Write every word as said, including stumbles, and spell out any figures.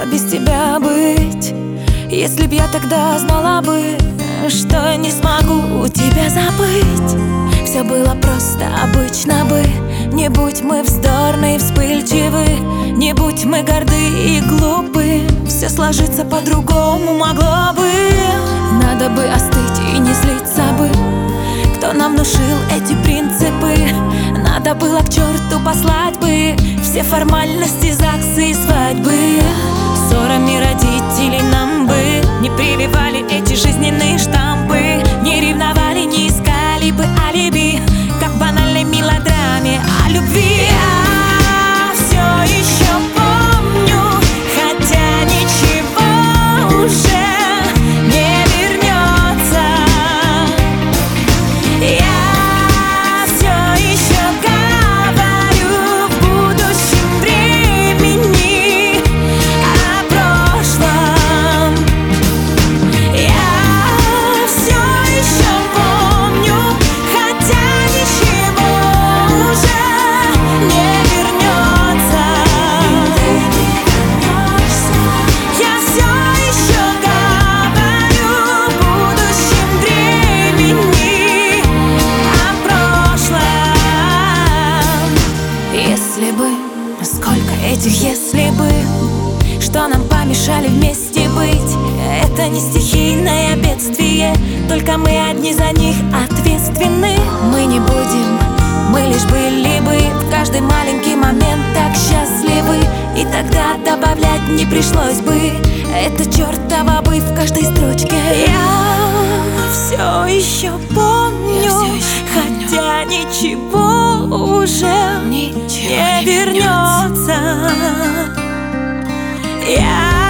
смогла без тебя быть. Если б я тогда знала бы, что не смогу тебя забыть. Все было просто, обычно бы. Не будь мы вздорны и вспыльчивы, не будь мы горды и глупы, все сложится по-другому могло бы. Надо бы остыть и не злиться бы. Кто нам внушил эти принципы? Надо было к черту послать бы все формальности, ЗАГСы и свадьбы. Ссорами родителей нам бы не прививали эти жизненные штампы, не ревновали, не искали бы алиби, как в банальной мелодраме о любви. Я все еще помню, хотя ничего уже не вернется. Я все еще говорю в будущем времени о прошлом. Я все еще помню, хотя ничего уже не вернется. Я все еще говорю в будущем времени о прошлом. Если бы, сколько этих если бы, что нам помешали вместе быть. Это не стихийное бедствие, только мы одни за них ответственны. Мы не будем, мы лишь были бы в каждый маленький момент так счастливы, и тогда добавлять не пришлось бы это чертово бы в каждой строчке. Я все еще помню, хотя ничего уже не вернется. Я